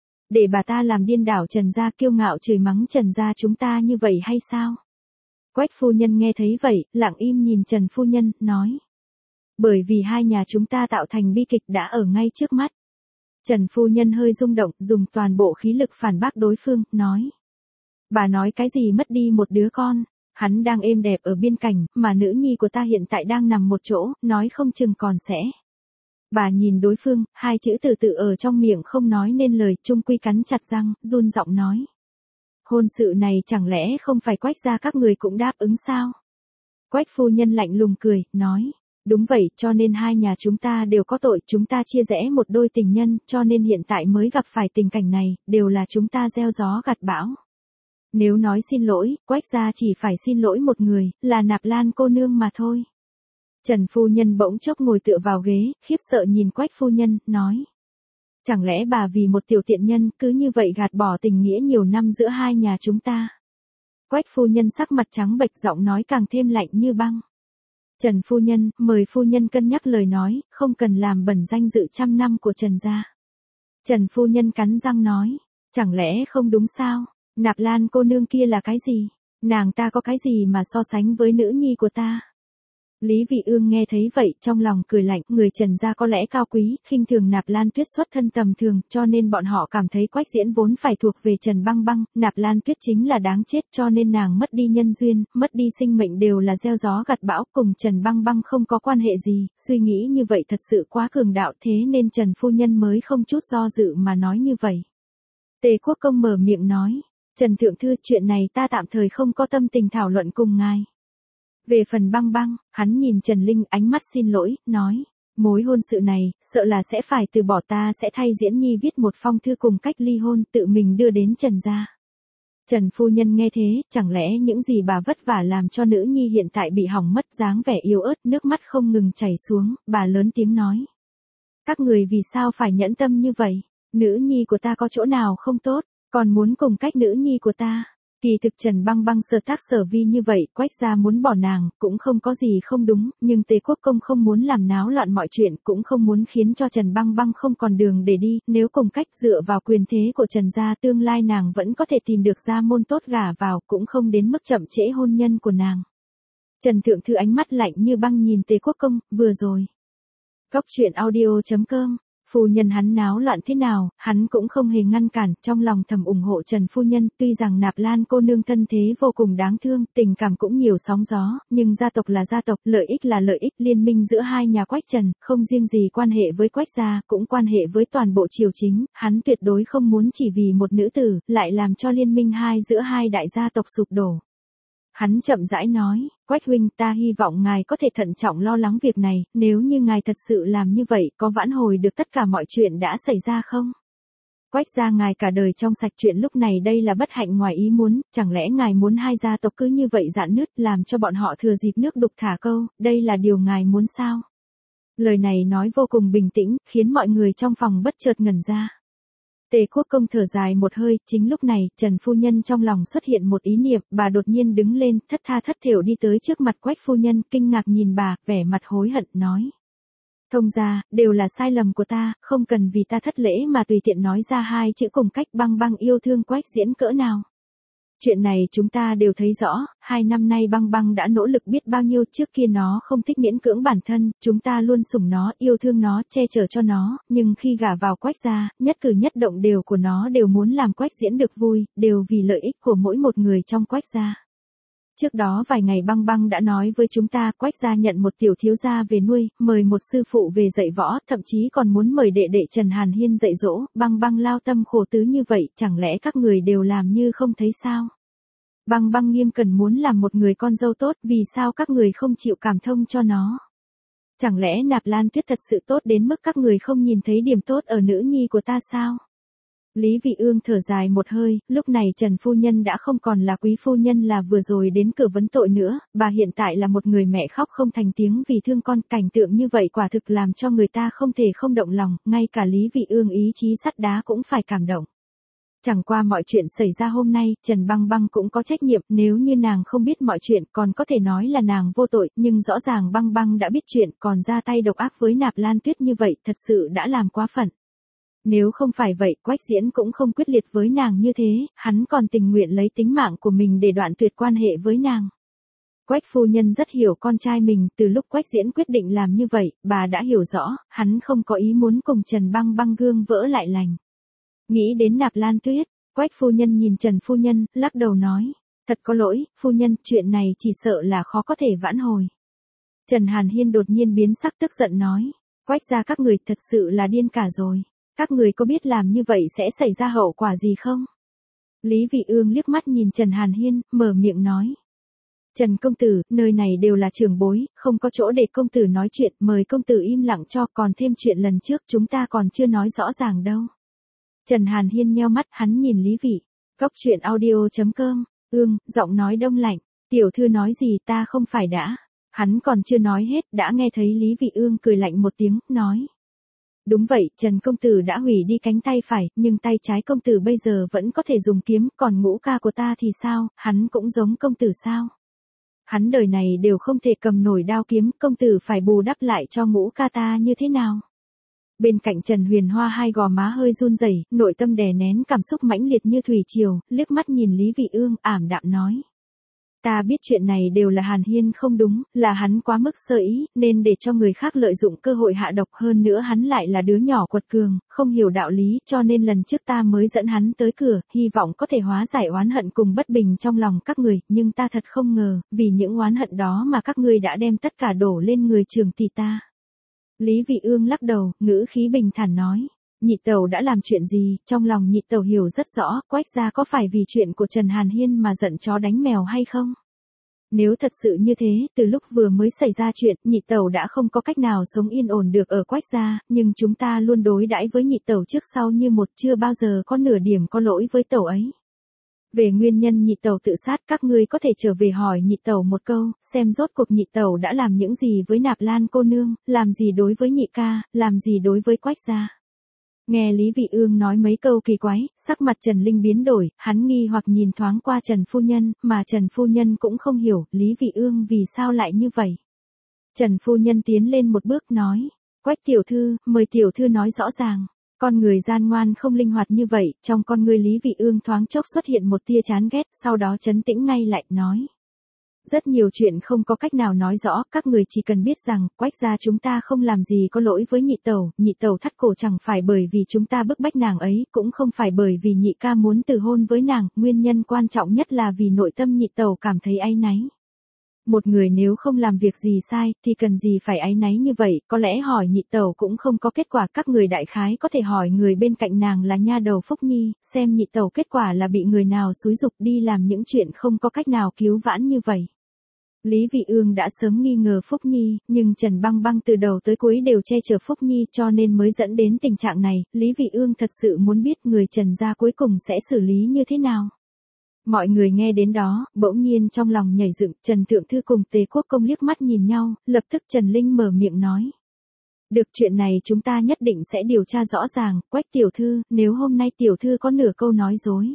Để bà ta làm điên đảo Trần gia kiêu ngạo chửi mắng Trần gia chúng ta như vậy hay sao? Quách phu nhân nghe thấy vậy, lặng im nhìn Trần phu nhân, nói. Bởi vì hai nhà chúng ta tạo thành bi kịch đã ở ngay trước mắt. Trần phu nhân hơi rung động, dùng toàn bộ khí lực phản bác đối phương, nói. Bà nói cái gì mất đi một đứa con, hắn đang êm đẹp ở biên cảnh, mà nữ nhi của ta hiện tại đang nằm một chỗ, nói không chừng còn sẽ. Bà nhìn đối phương, hai chữ từ từ ở trong miệng không nói nên lời, chung quy cắn chặt răng, run giọng nói. Hôn sự này chẳng lẽ không phải Quách gia các người cũng đáp ứng sao? Quách phu nhân lạnh lùng cười, nói. Đúng vậy, cho nên hai nhà chúng ta đều có tội, chúng ta chia rẽ một đôi tình nhân, cho nên hiện tại mới gặp phải tình cảnh này, đều là chúng ta gieo gió gặt bão. Nếu nói xin lỗi, Quách gia chỉ phải xin lỗi một người, là Nạp Lan cô nương mà thôi. Trần phu nhân bỗng chốc ngồi tựa vào ghế, khiếp sợ nhìn Quách phu nhân, nói. Chẳng lẽ bà vì một tiểu tiện nhân, cứ như vậy gạt bỏ tình nghĩa nhiều năm giữa hai nhà chúng ta? Quách phu nhân sắc mặt trắng bệch, giọng nói càng thêm lạnh như băng. Trần phu nhân, mời phu nhân cân nhắc lời nói, không cần làm bẩn danh dự trăm năm của Trần gia. Trần phu nhân cắn răng nói. Chẳng lẽ không đúng sao? Nạp Lan cô nương kia là cái gì? Nàng ta có cái gì mà so sánh với nữ nhi của ta? Lý Vị Ương nghe thấy vậy trong lòng cười lạnh, người Trần gia có lẽ cao quý, khinh thường Nạp Lan Tuyết xuất thân tầm thường, cho nên bọn họ cảm thấy Quách Diễn vốn phải thuộc về Trần Băng Băng, Nạp Lan Tuyết chính là đáng chết, cho nên nàng mất đi nhân duyên, mất đi sinh mệnh đều là gieo gió gặt bão, cùng Trần Băng Băng không có quan hệ gì, suy nghĩ như vậy thật sự quá cường đạo, thế nên Trần phu nhân mới không chút do dự mà nói như vậy. Tề Quốc Công mở miệng nói, Trần Thượng Thư, chuyện này ta tạm thời không có tâm tình thảo luận cùng ngài. Về phần Băng Băng, hắn nhìn Trần Linh ánh mắt xin lỗi, nói, mối hôn sự này, sợ là sẽ phải từ bỏ, ta sẽ thay Diễn Nhi viết một phong thư cùng cách ly hôn tự mình đưa đến Trần gia. Trần phu nhân nghe thế, chẳng lẽ những gì bà vất vả làm cho nữ nhi hiện tại bị hỏng mất, dáng vẻ yếu ớt, nước mắt không ngừng chảy xuống, bà lớn tiếng nói. Các người vì sao phải nhẫn tâm như vậy? Nữ nhi của ta có chỗ nào không tốt, còn muốn cùng cách nữ nhi của ta? Kỳ thực Trần Băng Băng sở tác sở vi như vậy, Quách gia muốn bỏ nàng, cũng không có gì không đúng, nhưng Tề Quốc Công không muốn làm náo loạn mọi chuyện, cũng không muốn khiến cho Trần Băng Băng không còn đường để đi, nếu cùng cách dựa vào quyền thế của Trần gia tương lai nàng vẫn có thể tìm được gia môn tốt gả vào, cũng không đến mức chậm trễ hôn nhân của nàng. Trần Thượng Thư ánh mắt lạnh như băng nhìn Tề Quốc Công, vừa rồi. Góc truyện audio.com Phu nhân hắn náo loạn thế nào, hắn cũng không hề ngăn cản, trong lòng thầm ủng hộ Trần phu nhân, tuy rằng Nạp Lan cô nương thân thế vô cùng đáng thương, tình cảm cũng nhiều sóng gió, nhưng gia tộc là gia tộc, lợi ích là lợi ích, liên minh giữa hai nhà Quách Trần, không riêng gì quan hệ với Quách gia, cũng quan hệ với toàn bộ triều chính, hắn tuyệt đối không muốn chỉ vì một nữ tử, lại làm cho liên minh giữa hai đại gia tộc sụp đổ. Hắn chậm rãi nói, Quách huynh, ta hy vọng ngài có thể thận trọng lo lắng việc này, nếu như ngài thật sự làm như vậy, có vãn hồi được tất cả mọi chuyện đã xảy ra không? Quách gia ngài cả đời trong sạch, chuyện lúc này đây là bất hạnh ngoài ý muốn, chẳng lẽ ngài muốn hai gia tộc cứ như vậy rạn nứt, làm cho bọn họ thừa dịp nước đục thả câu, đây là điều ngài muốn sao? Lời này nói vô cùng bình tĩnh, khiến mọi người trong phòng bất chợt ngẩn ra. Tề Quốc Công thở dài một hơi, chính lúc này, Trần phu nhân trong lòng xuất hiện một ý niệm, bà đột nhiên đứng lên, thất tha thất thểu đi tới trước mặt Quách phu nhân, kinh ngạc nhìn bà, vẻ mặt hối hận, nói. Thông ra, đều là sai lầm của ta, không cần vì ta thất lễ mà tùy tiện nói ra hai chữ cùng cách. Băng Băng yêu thương Quách Diễn cỡ nào. Chuyện này chúng ta đều thấy rõ, 2 năm nay Băng Băng đã nỗ lực biết bao nhiêu, trước kia nó không thích miễn cưỡng bản thân, chúng ta luôn sủng nó, yêu thương nó, che chở cho nó, nhưng khi gả vào Quách gia, nhất cử nhất động đều của nó đều muốn làm Quách Diễn được vui, đều vì lợi ích của mỗi một người trong Quách gia. Trước đó vài ngày Băng Băng đã nói với chúng ta, Quách gia nhận một tiểu thiếu gia về nuôi, mời một sư phụ về dạy võ, thậm chí còn muốn mời đệ đệ Trần Hàn Hiên dạy dỗ. Băng Băng lao tâm khổ tứ như vậy, chẳng lẽ các người đều làm như không thấy sao? Băng Băng nghiêm cẩn muốn làm một người con dâu tốt, vì sao các người không chịu cảm thông cho nó? Chẳng lẽ Nạp Lan Tuyết thật sự tốt đến mức các người không nhìn thấy điểm tốt ở nữ nhi của ta sao? Lý Vị Ương thở dài một hơi, lúc này Trần phu nhân đã không còn là quý phu nhân là vừa rồi đến cửa vấn tội nữa, bà hiện tại là một người mẹ khóc không thành tiếng vì thương con, cảnh tượng như vậy quả thực làm cho người ta không thể không động lòng, ngay cả Lý Vị Ương ý chí sắt đá cũng phải cảm động. Chẳng qua mọi chuyện xảy ra hôm nay, Trần Băng Băng cũng có trách nhiệm, nếu như nàng không biết mọi chuyện còn có thể nói là nàng vô tội, nhưng rõ ràng Băng Băng đã biết chuyện, còn ra tay độc ác với Nạp Lan Tuyết như vậy, thật sự đã làm quá phận. Nếu không phải vậy, Quách Diễn cũng không quyết liệt với nàng như thế, hắn còn tình nguyện lấy tính mạng của mình để đoạn tuyệt quan hệ với nàng. Quách phu nhân rất hiểu con trai mình, từ lúc Quách Diễn quyết định làm như vậy, bà đã hiểu rõ, hắn không có ý muốn cùng Trần Băng Băng gương vỡ lại lành. Nghĩ đến Nạp Lan Tuyết, Quách phu nhân nhìn Trần phu nhân, lắc đầu nói, thật có lỗi, phu nhân, chuyện này chỉ sợ là khó có thể vãn hồi. Trần Hàn Hiên đột nhiên biến sắc tức giận nói, Quách gia các người thật sự là điên cả rồi. Các người có biết làm như vậy sẽ xảy ra hậu quả gì không? Lý Vị Ương liếc mắt nhìn Trần Hàn Hiên, mở miệng nói. Trần công tử, nơi này đều là trưởng bối, không có chỗ để công tử nói chuyện, mời công tử im lặng cho, còn thêm chuyện lần trước chúng ta còn chưa nói rõ ràng đâu. Trần Hàn Hiên nheo mắt, hắn nhìn Lý Vị. Góc truyện audio.com, Ương, giọng nói đông lạnh, tiểu thư nói gì ta không phải đã. Hắn còn chưa nói hết, đã nghe thấy Lý Vị Ương cười lạnh một tiếng, nói. Đúng vậy, Trần công tử đã hủy đi cánh tay phải, nhưng tay trái công tử bây giờ vẫn có thể dùng kiếm, còn ngũ ca của ta thì sao, hắn cũng giống công tử sao? Hắn đời này đều không thể cầm nổi đao kiếm, công tử phải bù đắp lại cho ngũ ca ta như thế nào? Bên cạnh Trần Huyền Hoa hai gò má hơi run rẩy, nội tâm đè nén cảm xúc mãnh liệt như thủy triều, liếc mắt nhìn Lý Vị Ương, ảm đạm nói. Ta biết chuyện này đều là Hàn Hiên không đúng, là hắn quá mức sơ ý, nên để cho người khác lợi dụng cơ hội hạ độc, hơn nữa hắn lại là đứa nhỏ quật cường, không hiểu đạo lý, cho nên lần trước ta mới dẫn hắn tới cửa, hy vọng có thể hóa giải oán hận cùng bất bình trong lòng các người, nhưng ta thật không ngờ, vì những oán hận đó mà các ngươi đã đem tất cả đổ lên người Trường tỷ ta. Lý Vị Ương lắc đầu, ngữ khí bình thản nói. Nhị tẩu đã làm chuyện gì, trong lòng nhị tẩu hiểu rất rõ, Quách gia có phải vì chuyện của Trần Hàn Hiên mà giận chó đánh mèo hay không? Nếu thật sự như thế, từ lúc vừa mới xảy ra chuyện, nhị tẩu đã không có cách nào sống yên ổn được ở Quách gia, nhưng chúng ta luôn đối đãi với nhị tẩu trước sau như một, chưa bao giờ có nửa điểm có lỗi với tẩu ấy. Về nguyên nhân nhị tẩu tự sát, các ngươi có thể trở về hỏi nhị tẩu một câu, xem rốt cuộc nhị tẩu đã làm những gì với Nạp Lan cô nương, làm gì đối với nhị ca, làm gì đối với Quách gia. Nghe Lý Vị Ương nói mấy câu kỳ quái, sắc mặt Trần Linh biến đổi, hắn nghi hoặc nhìn thoáng qua Trần phu nhân, mà Trần phu nhân cũng không hiểu, Lý Vị Ương vì sao lại như vậy. Trần phu nhân tiến lên một bước nói, Quách tiểu thư, mời tiểu thư nói rõ ràng. Con người gian ngoan không linh hoạt như vậy, trong con người Lý Vị Ương thoáng chốc xuất hiện một tia chán ghét, sau đó trấn tĩnh ngay lại, nói. Rất nhiều chuyện không có cách nào nói rõ, các người chỉ cần biết rằng, Quách gia chúng ta không làm gì có lỗi với nhị tẩu thắt cổ chẳng phải bởi vì chúng ta bức bách nàng ấy, cũng không phải bởi vì nhị ca muốn từ hôn với nàng, nguyên nhân quan trọng nhất là vì nội tâm nhị tẩu cảm thấy áy náy. Một người nếu không làm việc gì sai, thì cần gì phải áy náy như vậy, có lẽ hỏi nhị tẩu cũng không có kết quả, các người đại khái có thể hỏi người bên cạnh nàng là nha đầu Phúc Nhi, xem nhị tẩu kết quả là bị người nào xúi giục đi làm những chuyện không có cách nào cứu vãn như vậy. Lý Vị Ương đã sớm nghi ngờ Phúc Nhi, nhưng Trần Băng Băng từ đầu tới cuối đều che chở Phúc Nhi cho nên mới dẫn đến tình trạng này, Lý Vị Ương thật sự muốn biết người Trần gia cuối cùng sẽ xử lý như thế nào. Mọi người nghe đến đó, bỗng nhiên trong lòng nhảy dựng, Trần Thượng Thư cùng Tề Quốc Công liếc mắt nhìn nhau, lập tức Trần Linh mở miệng nói. Được, chuyện này chúng ta nhất định sẽ điều tra rõ ràng, Quách tiểu thư, nếu hôm nay tiểu thư có nửa câu nói dối.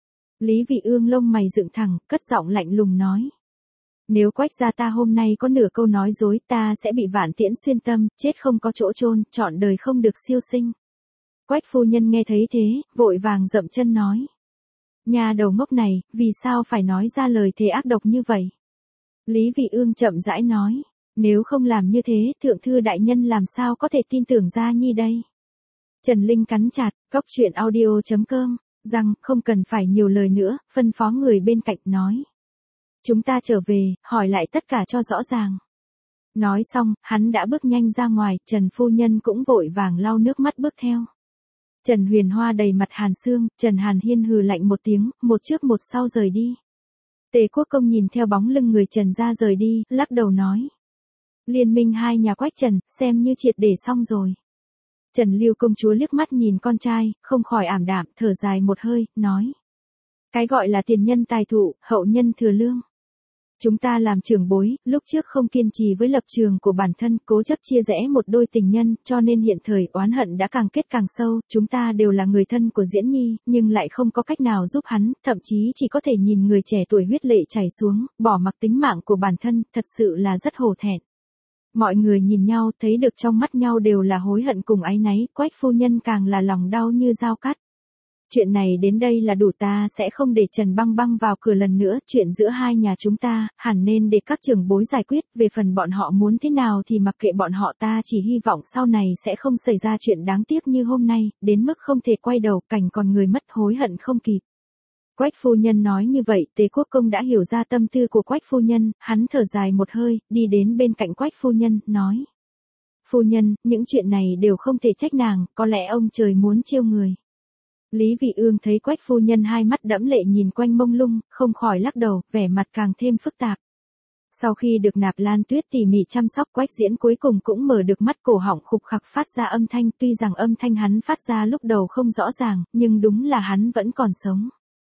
Lý Vị Ương lông mày dựng thẳng, cất giọng lạnh lùng nói. Nếu Quách gia ta hôm nay có nửa câu nói dối, ta sẽ bị vạn tiễn xuyên tâm, chết không có chỗ chôn, trọn đời không được siêu sinh. Quách phu nhân nghe thấy thế, vội vàng dậm chân nói. Nhà đầu ngốc này, vì sao phải nói ra lời thề ác độc như vậy? Lý Vị Ương chậm rãi nói. Nếu không làm như thế, thượng thư đại nhân làm sao có thể tin tưởng Gia Nhi đây? Trần Linh cắn chặt, cóc truyện audio.com, rằng không cần phải nhiều lời nữa, phân phó người bên cạnh nói. Chúng ta trở về, hỏi lại tất cả cho rõ ràng. Nói xong, hắn đã bước nhanh ra ngoài, Trần phu nhân cũng vội vàng lau nước mắt bước theo. Trần Huyền Hoa đầy mặt hàn xương, Trần Hàn Hiên hừ lạnh một tiếng, một trước một sau rời đi. Tề Quốc Công nhìn theo bóng lưng người Trần ra rời đi, lắc đầu nói. Liên minh hai nhà Quách Trần, xem như triệt để xong rồi. Trần Lưu công chúa liếc mắt nhìn con trai, không khỏi ảm đạm, thở dài một hơi, nói. Cái gọi là tiền nhân tài thụ, hậu nhân thừa lương. Chúng ta làm trưởng bối, lúc trước không kiên trì với lập trường của bản thân, cố chấp chia rẽ một đôi tình nhân, cho nên hiện thời oán hận đã càng kết càng sâu, chúng ta đều là người thân của Diễn Nhi, nhưng lại không có cách nào giúp hắn, thậm chí chỉ có thể nhìn người trẻ tuổi huyết lệ chảy xuống, bỏ mặc tính mạng của bản thân, thật sự là rất hổ thẹn. Mọi người nhìn nhau, thấy được trong mắt nhau đều là hối hận cùng áy náy, Quách phu nhân càng là lòng đau như dao cắt. Chuyện này đến đây là đủ, ta sẽ không để Trần Băng Băng vào cửa lần nữa, chuyện giữa hai nhà chúng ta, hẳn nên để các trưởng bối giải quyết, về phần bọn họ muốn thế nào thì mặc kệ bọn họ, ta chỉ hy vọng sau này sẽ không xảy ra chuyện đáng tiếc như hôm nay, đến mức không thể quay đầu, cảnh còn người mất hối hận không kịp. Quách phu nhân nói như vậy, Tề Quốc Công đã hiểu ra tâm tư của Quách phu nhân, hắn thở dài một hơi, đi đến bên cạnh Quách phu nhân, nói. Phu nhân, những chuyện này đều không thể trách nàng, có lẽ ông trời muốn trêu người. Lý Vị Ương thấy Quách phu nhân hai mắt đẫm lệ nhìn quanh mông lung, không khỏi lắc đầu, vẻ mặt càng thêm phức tạp. Sau khi được Nạp Lan Tuyết tỉ mỉ chăm sóc, Quách Diễn cuối cùng cũng mở được mắt, cổ họng khục khặc phát ra âm thanh, tuy rằng âm thanh hắn phát ra lúc đầu không rõ ràng, nhưng đúng là hắn vẫn còn sống.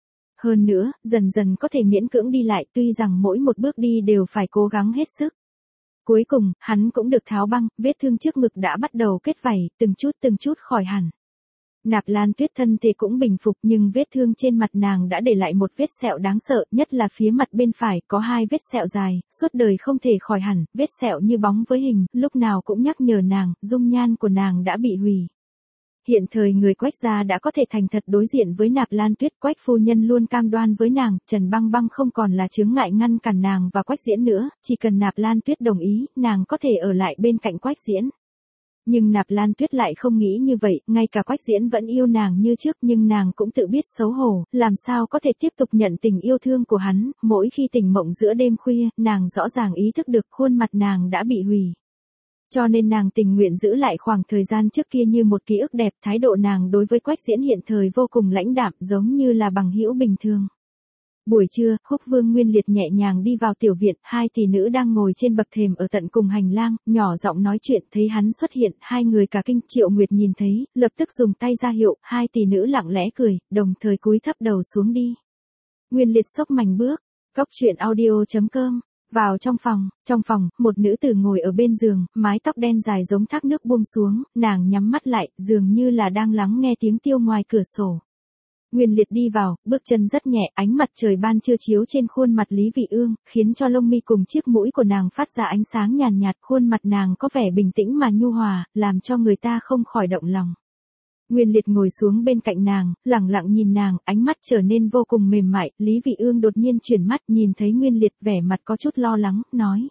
Hơn nữa, dần dần có thể miễn cưỡng đi lại, tuy rằng mỗi một bước đi đều phải cố gắng hết sức. Cuối cùng, hắn cũng được tháo băng, vết thương trước ngực đã bắt đầu kết vảy, từng chút khỏi hẳn. Nạp Lan Tuyết thân thể cũng bình phục, nhưng vết thương trên mặt nàng đã để lại một vết sẹo đáng sợ, nhất là phía mặt bên phải, có 2 vết sẹo dài, suốt đời không thể khỏi hẳn, vết sẹo như bóng với hình, lúc nào cũng nhắc nhở nàng, dung nhan của nàng đã bị hủy. Hiện thời người Quách gia đã có thể thành thật đối diện với Nạp Lan Tuyết, Quách phu nhân luôn cam đoan với nàng, Trần Băng Băng không còn là chướng ngại ngăn cản nàng và Quách Diễn nữa, chỉ cần Nạp Lan Tuyết đồng ý, nàng có thể ở lại bên cạnh Quách Diễn. Nhưng Nạp Lan Tuyết lại không nghĩ như vậy, ngay cả Quách Diễn vẫn yêu nàng như trước nhưng nàng cũng tự biết xấu hổ, làm sao có thể tiếp tục nhận tình yêu thương của hắn, mỗi khi tỉnh mộng giữa đêm khuya, nàng rõ ràng ý thức được khuôn mặt nàng đã bị hủy. Cho nên nàng tình nguyện giữ lại khoảng thời gian trước kia như một ký ức đẹp, thái độ nàng đối với Quách Diễn hiện thời vô cùng lãnh đạm, giống như là bằng hữu bình thường. Buổi trưa, Húc Vương Nguyên Liệt nhẹ nhàng đi vào tiểu viện, hai tỷ nữ đang ngồi trên bậc thềm ở tận cùng hành lang, nhỏ giọng nói chuyện, thấy hắn xuất hiện, hai người cả kinh. Triệu Nguyệt nhìn thấy, lập tức dùng tay ra hiệu, hai tỷ nữ lặng lẽ cười, đồng thời cúi thấp đầu xuống đi. Nguyên Liệt xốc mảnh bước, Cốc truyện audio.com. Vào trong phòng, một nữ tử ngồi ở bên giường, mái tóc đen dài giống thác nước buông xuống, nàng nhắm mắt lại, dường như là đang lắng nghe tiếng tiêu ngoài cửa sổ. Nguyên Liệt đi vào, bước chân rất nhẹ, ánh mặt trời ban trưa chiếu trên khuôn mặt Lý Vị Ương, khiến cho lông mi cùng chiếc mũi của nàng phát ra ánh sáng nhàn nhạt, khuôn mặt nàng có vẻ bình tĩnh mà nhu hòa, làm cho người ta không khỏi động lòng. Nguyên Liệt ngồi xuống bên cạnh nàng, lặng lặng nhìn nàng, ánh mắt trở nên vô cùng mềm mại, Lý Vị Ương đột nhiên chuyển mắt nhìn thấy Nguyên Liệt vẻ mặt có chút lo lắng, nói.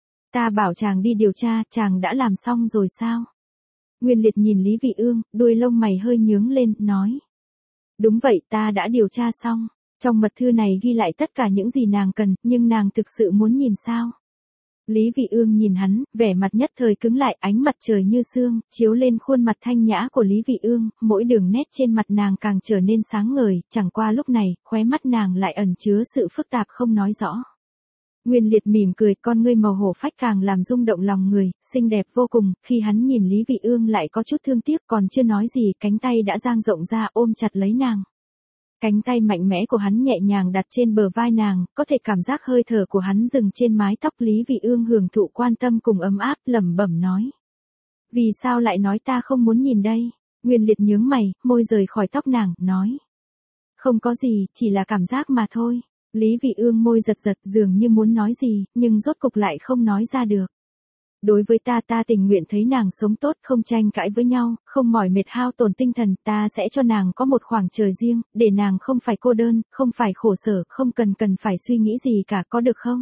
Ta bảo chàng đi điều tra, chàng đã làm xong rồi sao? Nguyên Liệt nhìn Lý Vị Ương, đuôi lông mày hơi nhướng lên, nói. Đúng vậy, ta đã điều tra xong. Trong mật thư này ghi lại tất cả những gì nàng cần, nhưng nàng thực sự muốn nhìn sao? Lý Vị Ương nhìn hắn, vẻ mặt nhất thời cứng lại, ánh mặt trời như sương, chiếu lên khuôn mặt thanh nhã của Lý Vị Ương, mỗi đường nét trên mặt nàng càng trở nên sáng ngời, chẳng qua lúc này, khóe mắt nàng lại ẩn chứa sự phức tạp không nói rõ. Nguyên Liệt mỉm cười, con ngươi màu hổ phách càng làm rung động lòng người, xinh đẹp vô cùng, khi hắn nhìn Lý Vị Ương lại có chút thương tiếc, còn chưa nói gì, cánh tay đã dang rộng ra ôm chặt lấy nàng. Cánh tay mạnh mẽ của hắn nhẹ nhàng đặt trên bờ vai nàng, có thể cảm giác hơi thở của hắn dừng trên mái tóc. Lý Vị Ương hưởng thụ quan tâm cùng ấm áp, lẩm bẩm nói. Vì sao lại nói ta không muốn nhìn đây? Nguyên Liệt nhướng mày, môi rời khỏi tóc nàng, nói. Không có gì, chỉ là cảm giác mà thôi. Lý Vị Ương môi giật giật dường như muốn nói gì, nhưng rốt cục lại không nói ra được. Đối với ta tình nguyện thấy nàng sống tốt, không tranh cãi với nhau, không mỏi mệt hao tổn tinh thần, ta sẽ cho nàng có một khoảng trời riêng, để nàng không phải cô đơn, không phải khổ sở, không cần phải suy nghĩ gì cả, có được không?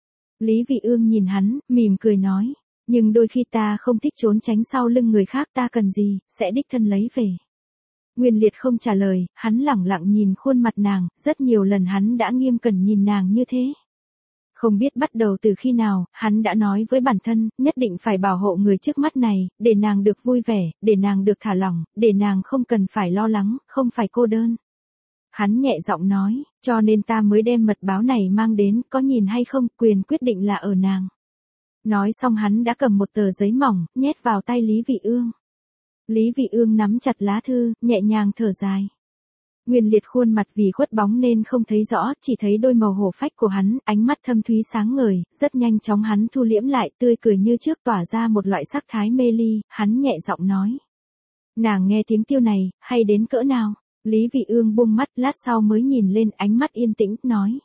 Lý Vị Ương nhìn hắn, mỉm cười nói, nhưng đôi khi ta không thích trốn tránh sau lưng người khác, ta cần gì, sẽ đích thân lấy về. Nguyên Liệt không trả lời, hắn lẳng lặng nhìn khuôn mặt nàng, rất nhiều lần hắn đã nghiêm cẩn nhìn nàng như thế. Không biết bắt đầu từ khi nào, hắn đã nói với bản thân, nhất định phải bảo hộ người trước mắt này, để nàng được vui vẻ, để nàng được thả lỏng, để nàng không cần phải lo lắng, không phải cô đơn. Hắn nhẹ giọng nói, cho nên ta mới đem mật báo này mang đến, có nhìn hay không, quyền quyết định là ở nàng. Nói xong hắn đã cầm một tờ giấy mỏng, nhét vào tay Lý Vị Ương. Lý Vị Ương nắm chặt lá thư, nhẹ nhàng thở dài. Nguyên Liệt khuôn mặt vì khuất bóng nên không thấy rõ, chỉ thấy đôi màu hổ phách của hắn, ánh mắt thâm thúy sáng ngời, rất nhanh chóng hắn thu liễm lại, tươi cười như trước tỏa ra một loại sắc thái mê ly, hắn nhẹ giọng nói. Nàng nghe tiếng tiêu này, hay đến cỡ nào? Lý Vị Ương buông mắt, lát sau mới nhìn lên, ánh mắt yên tĩnh, nói.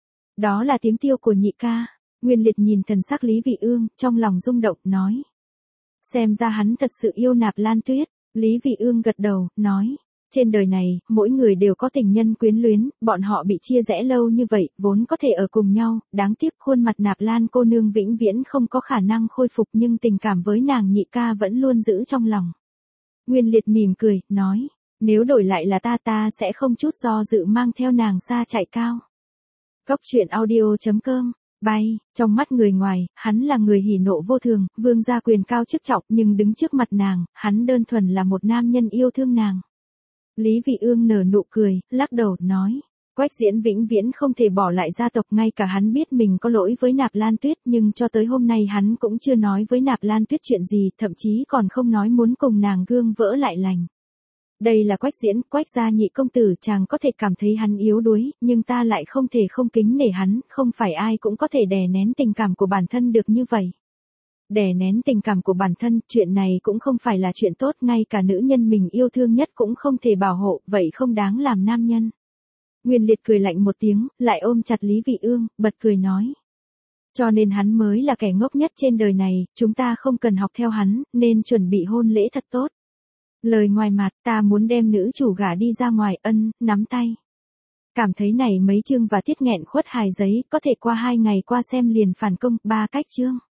Đó là tiếng tiêu của nhị ca. Nguyên Liệt nhìn thần sắc Lý Vị Ương, trong lòng rung động, nói. Xem ra hắn thật sự yêu Nạp Lan Tuyết. Lý Vị Ương gật đầu, nói. Trên đời này, mỗi người đều có tình nhân quyến luyến, bọn họ bị chia rẽ lâu như vậy, vốn có thể ở cùng nhau, đáng tiếc khuôn mặt Nạp Lan cô nương vĩnh viễn không có khả năng khôi phục nhưng tình cảm với nàng nhị ca vẫn luôn giữ trong lòng. Nguyên Liệt mỉm cười, nói, nếu đổi lại là ta sẽ không chút do dự mang theo nàng xa chạy cao. Cốc truyện audio.com. Bay, trong mắt người ngoài, hắn là người hỉ nộ vô thường, vương gia quyền cao chức trọng nhưng đứng trước mặt nàng, hắn đơn thuần là một nam nhân yêu thương nàng. Lý Vị Ương nở nụ cười, lắc đầu, nói. Quách Diễn vĩnh viễn không thể bỏ lại gia tộc, ngay cả hắn biết mình có lỗi với Nạp Lan Tuyết nhưng cho tới hôm nay hắn cũng chưa nói với Nạp Lan Tuyết chuyện gì, thậm chí còn không nói muốn cùng nàng gương vỡ lại lành. Đây là Quách Diễn, Quách gia nhị công tử, chàng có thể cảm thấy hắn yếu đuối, nhưng ta lại không thể không kính nể hắn, không phải ai cũng có thể đè nén tình cảm của bản thân được như vậy. Đè nén tình cảm của bản thân, chuyện này cũng không phải là chuyện tốt, ngay cả nữ nhân mình yêu thương nhất cũng không thể bảo hộ, vậy không đáng làm nam nhân. Nguyên Liệt cười lạnh một tiếng, lại ôm chặt Lý Vị Ương, bật cười nói. Cho nên hắn mới là kẻ ngốc nhất trên đời này, chúng ta không cần học theo hắn, nên chuẩn bị hôn lễ thật tốt. Lời ngoài mặt, ta muốn đem nữ chủ gả đi ra ngoài, nắm tay. Cảm thấy này mấy chương và tiết nghẹn khuất hài giấy, có thể qua 2 ngày qua xem liền phản công, 3 cách chương.